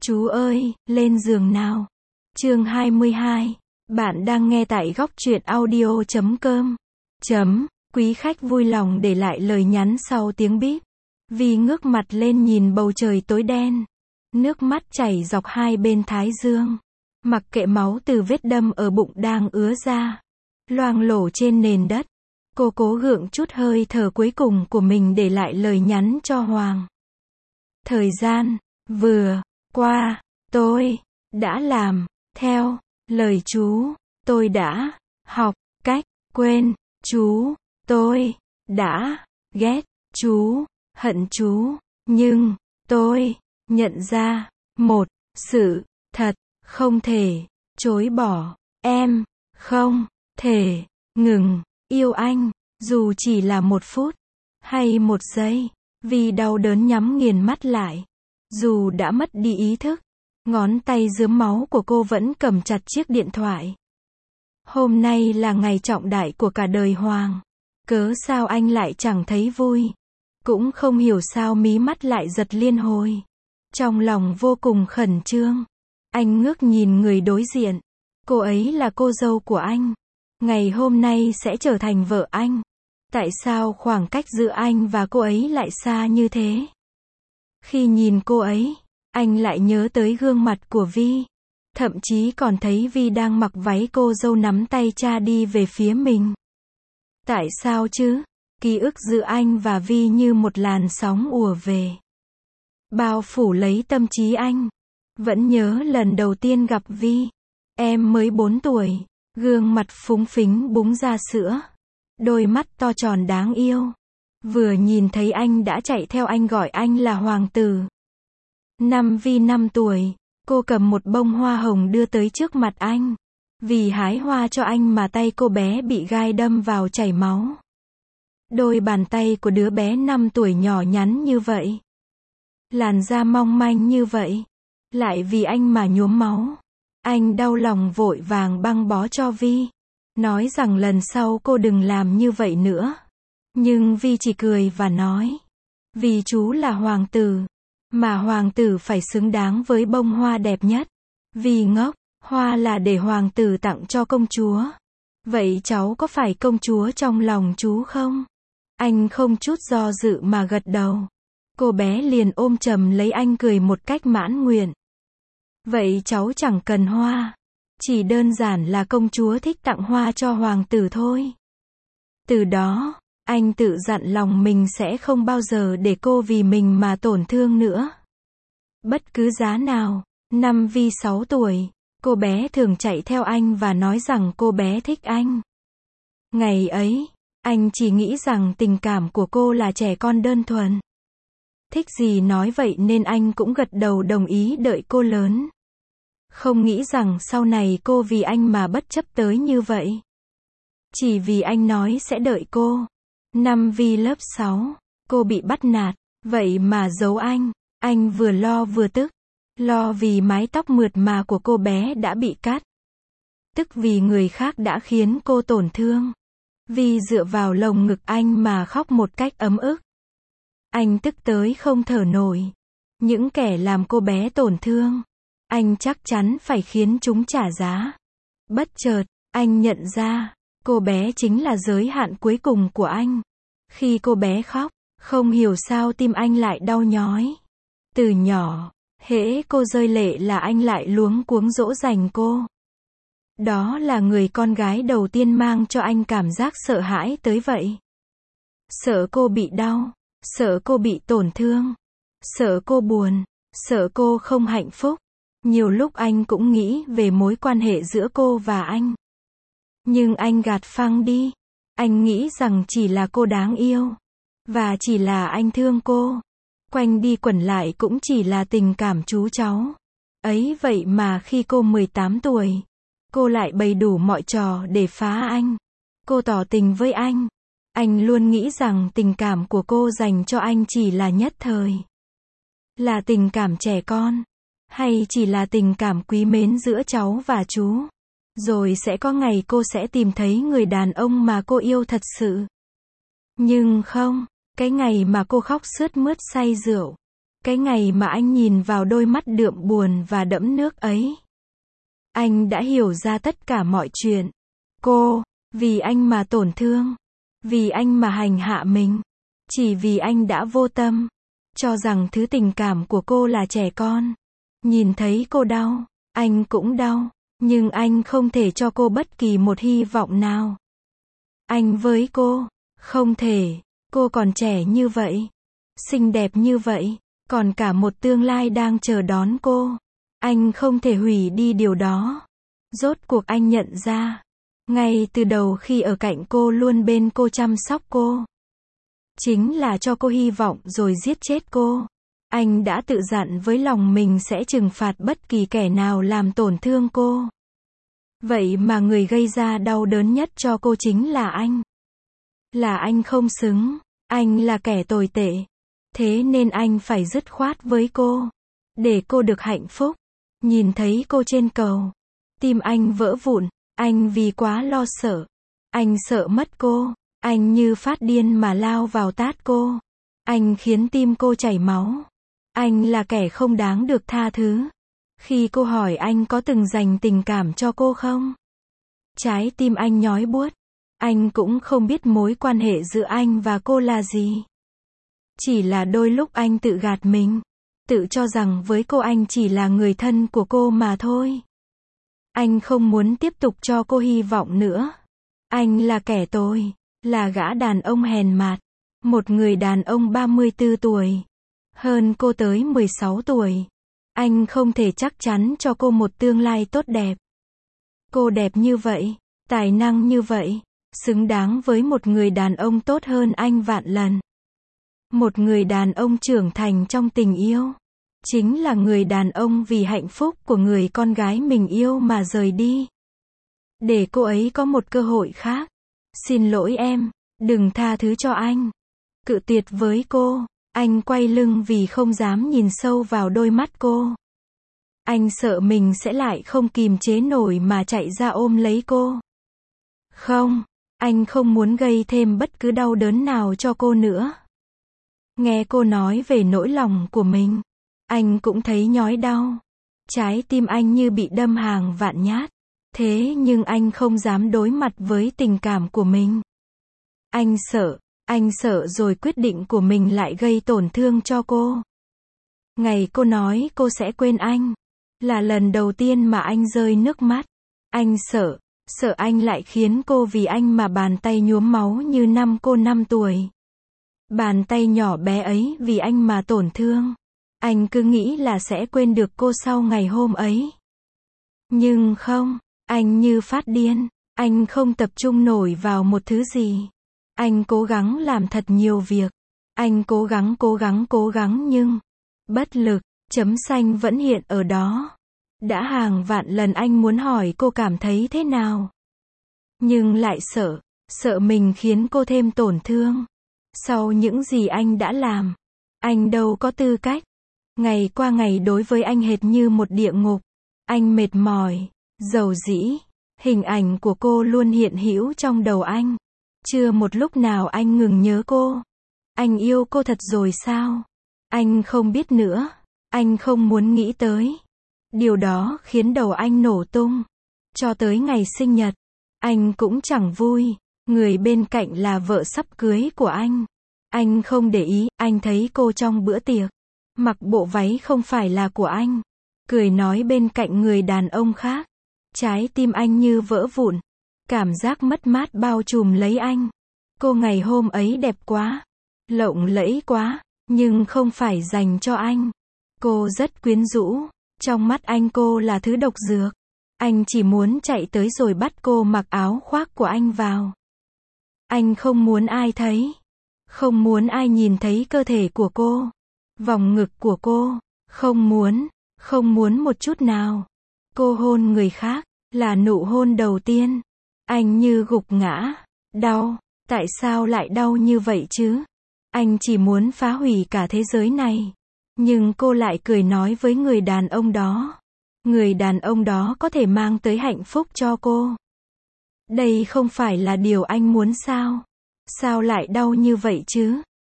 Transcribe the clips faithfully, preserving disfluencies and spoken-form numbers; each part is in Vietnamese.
Chú ơi, lên giường nào. Chương hai mươi hai. Bạn đang nghe tại góc truyện audio chấm com. Chấm, quý khách vui lòng để lại lời nhắn sau tiếng bíp. Vi ngước mặt lên nhìn bầu trời tối đen. Nước mắt chảy dọc hai bên thái dương. Mặc kệ máu từ vết đâm ở bụng đang ứa ra, loang lổ trên nền đất. Cô cố gượng chút hơi thở cuối cùng của mình để lại lời nhắn cho Hoàng. Thời gian vừa qua, tôi đã làm theo lời chú, tôi đã học cách quên chú, tôi đã ghét chú, hận chú, nhưng tôi nhận ra một sự thật không thể chối bỏ, em không thể ngừng yêu anh, dù chỉ là một phút hay một giây. Vì đau đớn nhắm nghiền mắt lại. Dù đã mất đi ý thức, ngón tay rướm máu của cô vẫn cầm chặt chiếc điện thoại. Hôm nay là ngày trọng đại của cả đời Hoàng. Cớ sao anh lại chẳng thấy vui. Cũng không hiểu sao mí mắt lại giật liên hồi. Trong lòng vô cùng khẩn trương. Anh ngước nhìn người đối diện. Cô ấy là cô dâu của anh. Ngày hôm nay sẽ trở thành vợ anh. Tại sao khoảng cách giữa anh và cô ấy lại xa như thế? Khi nhìn cô ấy, anh lại nhớ tới gương mặt của Vi. Thậm chí còn thấy Vi đang mặc váy cô dâu nắm tay cha đi về phía mình. Tại sao chứ? Ký ức giữa anh và Vi như một làn sóng ùa về. Bao phủ lấy tâm trí anh. Vẫn nhớ lần đầu tiên gặp Vi. Em mới bốn tuổi, gương mặt phúng phính búng ra sữa. Đôi mắt to tròn đáng yêu. Vừa nhìn thấy anh đã chạy theo anh gọi anh là Hoàng tử. Năm Vi năm tuổi, cô cầm một bông hoa hồng đưa tới trước mặt anh. Vì hái hoa cho anh mà tay cô bé bị gai đâm vào chảy máu. Đôi bàn tay của đứa bé năm tuổi nhỏ nhắn như vậy. Làn da mong manh như vậy. Lại vì anh mà nhuốm máu. Anh đau lòng vội vàng băng bó cho Vi. Nói rằng lần sau cô đừng làm như vậy nữa. Nhưng Vi chỉ cười và nói. Vì chú là hoàng tử. Mà hoàng tử phải xứng đáng với bông hoa đẹp nhất. Vi ngốc, hoa là để hoàng tử tặng cho công chúa. Vậy cháu có phải công chúa trong lòng chú không? Anh không chút do dự mà gật đầu. Cô bé liền ôm chầm lấy anh cười một cách mãn nguyện. Vậy cháu chẳng cần hoa. Chỉ đơn giản là công chúa thích tặng hoa cho hoàng tử thôi. Từ đó, anh tự dặn lòng mình sẽ không bao giờ để cô vì mình mà tổn thương nữa. Bất cứ giá nào. Năm Vi sáu tuổi, cô bé thường chạy theo anh và nói rằng cô bé thích anh. Ngày ấy, anh chỉ nghĩ rằng tình cảm của cô là trẻ con đơn thuần. Thích gì nói vậy nên anh cũng gật đầu đồng ý đợi cô lớn. Không nghĩ rằng sau này cô vì anh mà bất chấp tới như vậy. Chỉ vì anh nói sẽ đợi cô. Năm Vi lớp sáu, cô bị bắt nạt, vậy mà giấu anh. Anh vừa lo vừa tức. Lo vì mái tóc mượt mà của cô bé đã bị cắt. Tức vì người khác đã khiến cô tổn thương. Vi dựa vào lồng ngực anh mà khóc một cách ấm ức. Anh tức tới không thở nổi. Những kẻ làm cô bé tổn thương, anh chắc chắn phải khiến chúng trả giá. Bất chợt, anh nhận ra, cô bé chính là giới hạn cuối cùng của anh. Khi cô bé khóc, không hiểu sao tim anh lại đau nhói. Từ nhỏ, hễ cô rơi lệ là anh lại luống cuống dỗ dành cô. Đó là người con gái đầu tiên mang cho anh cảm giác sợ hãi tới vậy. Sợ cô bị đau, sợ cô bị tổn thương, sợ cô buồn, sợ cô không hạnh phúc. Nhiều lúc anh cũng nghĩ về mối quan hệ giữa cô và anh. Nhưng anh gạt phăng đi. Anh nghĩ rằng chỉ là cô đáng yêu. Và chỉ là anh thương cô. Quanh đi quẩn lại cũng chỉ là tình cảm chú cháu. Ấy vậy mà khi cô mười tám tuổi, cô lại bày đủ mọi trò để phá anh. Cô tỏ tình với anh. Anh luôn nghĩ rằng tình cảm của cô dành cho anh chỉ là nhất thời. Là tình cảm trẻ con. Hay chỉ là tình cảm quý mến giữa cháu và chú. Rồi sẽ có ngày cô sẽ tìm thấy người đàn ông mà cô yêu thật sự. Nhưng không, cái ngày mà cô khóc sướt mướt say rượu. Cái ngày mà anh nhìn vào đôi mắt đượm buồn và đẫm nước ấy, anh đã hiểu ra tất cả mọi chuyện. Cô, vì anh mà tổn thương. Vì anh mà hành hạ mình. Chỉ vì anh đã vô tâm. Cho rằng thứ tình cảm của cô là trẻ con. Nhìn thấy cô đau, anh cũng đau. Nhưng anh không thể cho cô bất kỳ một hy vọng nào. Anh với cô, không thể. Cô còn trẻ như vậy. Xinh đẹp như vậy. Còn cả một tương lai đang chờ đón cô. Anh không thể hủy đi điều đó. Rốt cuộc anh nhận ra. Ngay từ đầu khi ở cạnh cô luôn bên cô chăm sóc cô. Chính là cho cô hy vọng rồi giết chết cô. Anh đã tự dặn với lòng mình sẽ trừng phạt bất kỳ kẻ nào làm tổn thương cô. Vậy mà người gây ra đau đớn nhất cho cô chính là anh. Là anh không xứng. Anh là kẻ tồi tệ. Thế nên anh phải dứt khoát với cô. Để cô được hạnh phúc. Nhìn thấy cô trên cầu. Tim anh vỡ vụn. Anh vì quá lo sợ. Anh sợ mất cô. Anh như phát điên mà lao vào tát cô. Anh khiến tim cô chảy máu. Anh là kẻ không đáng được tha thứ. Khi cô hỏi anh có từng dành tình cảm cho cô không? Trái tim anh nhói buốt. Anh cũng không biết mối quan hệ giữa anh và cô là gì. Chỉ là đôi lúc anh tự gạt mình. Tự cho rằng với cô anh chỉ là người thân của cô mà thôi. Anh không muốn tiếp tục cho cô hy vọng nữa. Anh là kẻ tồi. Là gã đàn ông hèn mạt. Một người đàn ông ba mươi tư tuổi. Hơn cô tới mười sáu tuổi. Anh không thể chắc chắn cho cô một tương lai tốt đẹp. Cô đẹp như vậy. Tài năng như vậy. Xứng đáng với một người đàn ông tốt hơn anh vạn lần. Một người đàn ông trưởng thành trong tình yêu. Chính là người đàn ông vì hạnh phúc của người con gái mình yêu mà rời đi. Để cô ấy có một cơ hội khác. Xin lỗi em. Đừng tha thứ cho anh. Cự tuyệt với cô. Anh quay lưng vì không dám nhìn sâu vào đôi mắt cô. Anh sợ mình sẽ lại không kìm chế nổi mà chạy ra ôm lấy cô. Không. Anh không muốn gây thêm bất cứ đau đớn nào cho cô nữa. Nghe cô nói về nỗi lòng của mình. Anh cũng thấy nhói đau. Trái tim anh như bị đâm hàng vạn nhát. Thế nhưng anh không dám đối mặt với tình cảm của mình. Anh sợ. Anh sợ rồi quyết định của mình lại gây tổn thương cho cô. Ngày cô nói cô sẽ quên anh. Là lần đầu tiên mà anh rơi nước mắt. Anh sợ. Sợ anh lại khiến cô vì anh mà bàn tay nhuốm máu như năm cô năm tuổi. Bàn tay nhỏ bé ấy vì anh mà tổn thương. Anh cứ nghĩ là sẽ quên được cô sau ngày hôm ấy. Nhưng không. Anh như phát điên. Anh không tập trung nổi vào một thứ gì. Anh cố gắng làm thật nhiều việc. Anh cố gắng cố gắng cố gắng nhưng bất lực. Chấm xanh vẫn hiện ở đó. Đã hàng vạn lần anh muốn hỏi cô cảm thấy thế nào. Nhưng lại sợ. Sợ mình khiến cô thêm tổn thương. Sau những gì anh đã làm. Anh đâu có tư cách. Ngày qua ngày đối với anh hệt như một địa ngục. Anh mệt mỏi. Dầu dĩ. Hình ảnh của cô luôn hiện hữu trong đầu anh. Chưa một lúc nào anh ngừng nhớ cô. Anh yêu cô thật rồi sao? Anh không biết nữa. Anh không muốn nghĩ tới. Điều đó khiến đầu anh nổ tung. Cho tới ngày sinh nhật. Anh cũng chẳng vui. Người bên cạnh là vợ sắp cưới của anh. Anh không để ý. Anh thấy cô trong bữa tiệc. Mặc bộ váy không phải là của anh. Cười nói bên cạnh người đàn ông khác. Trái tim anh như vỡ vụn. Cảm giác mất mát bao trùm lấy anh. Cô ngày hôm ấy đẹp quá. Lộng lẫy quá. Nhưng không phải dành cho anh. Cô rất quyến rũ. Trong mắt anh cô là thứ độc dược. Anh chỉ muốn chạy tới rồi bắt cô mặc áo khoác của anh vào. Anh không muốn ai thấy. Không muốn ai nhìn thấy cơ thể của cô. Vòng ngực của cô. Không muốn. Không muốn một chút nào. Cô hôn người khác. Là nụ hôn đầu tiên. Anh như gục ngã. Đau. Tại sao lại đau như vậy chứ? Anh chỉ muốn phá hủy cả thế giới này. Nhưng cô lại cười nói với người đàn ông đó. Người đàn ông đó có thể mang tới hạnh phúc cho cô. Đây không phải là điều anh muốn sao? Sao lại đau như vậy chứ?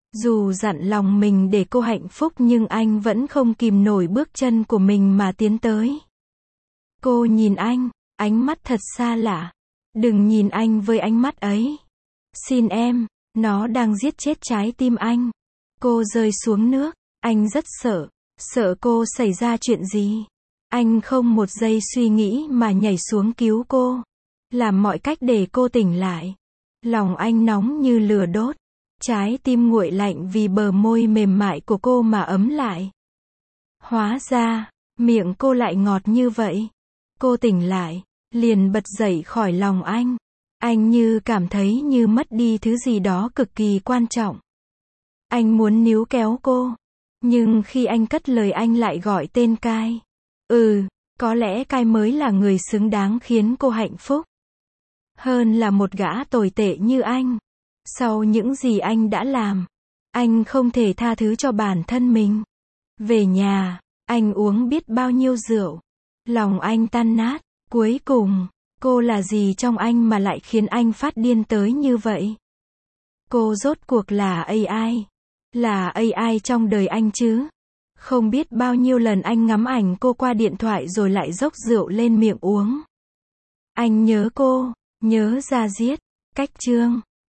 Dù dặn lòng mình để cô hạnh phúc nhưng anh vẫn không kìm nổi bước chân của mình mà tiến tới. Cô nhìn anh, ánh mắt thật xa lạ. Đừng nhìn anh với ánh mắt ấy. Xin em, nó đang giết chết trái tim anh. Cô rơi xuống nước, anh rất sợ, sợ cô xảy ra chuyện gì. Anh không một giây suy nghĩ mà nhảy xuống cứu cô, làm mọi cách để cô tỉnh lại. Lòng anh nóng như lửa đốt, trái tim nguội lạnh vì bờ môi mềm mại của cô mà ấm lại. Hóa ra, miệng cô lại ngọt như vậy. Cô tỉnh lại, liền bật dậy khỏi lòng anh. Anh như cảm thấy như mất đi thứ gì đó cực kỳ quan trọng. Anh muốn níu kéo cô, nhưng khi anh cất lời anh lại gọi tên Kai. Ừ, có lẽ Kai mới là người xứng đáng khiến cô hạnh phúc. Hơn là một gã tồi tệ như anh. Sau những gì anh đã làm, anh không thể tha thứ cho bản thân mình. Về nhà, anh uống biết bao nhiêu rượu. Lòng anh tan nát. Cuối cùng, cô là gì trong anh mà lại khiến anh phát điên tới như vậy? Cô rốt cuộc là a i. Là a i trong đời anh chứ? Không biết bao nhiêu lần anh ngắm ảnh cô qua điện thoại rồi lại dốc rượu lên miệng uống. Anh nhớ cô, nhớ ra giết, cách chương.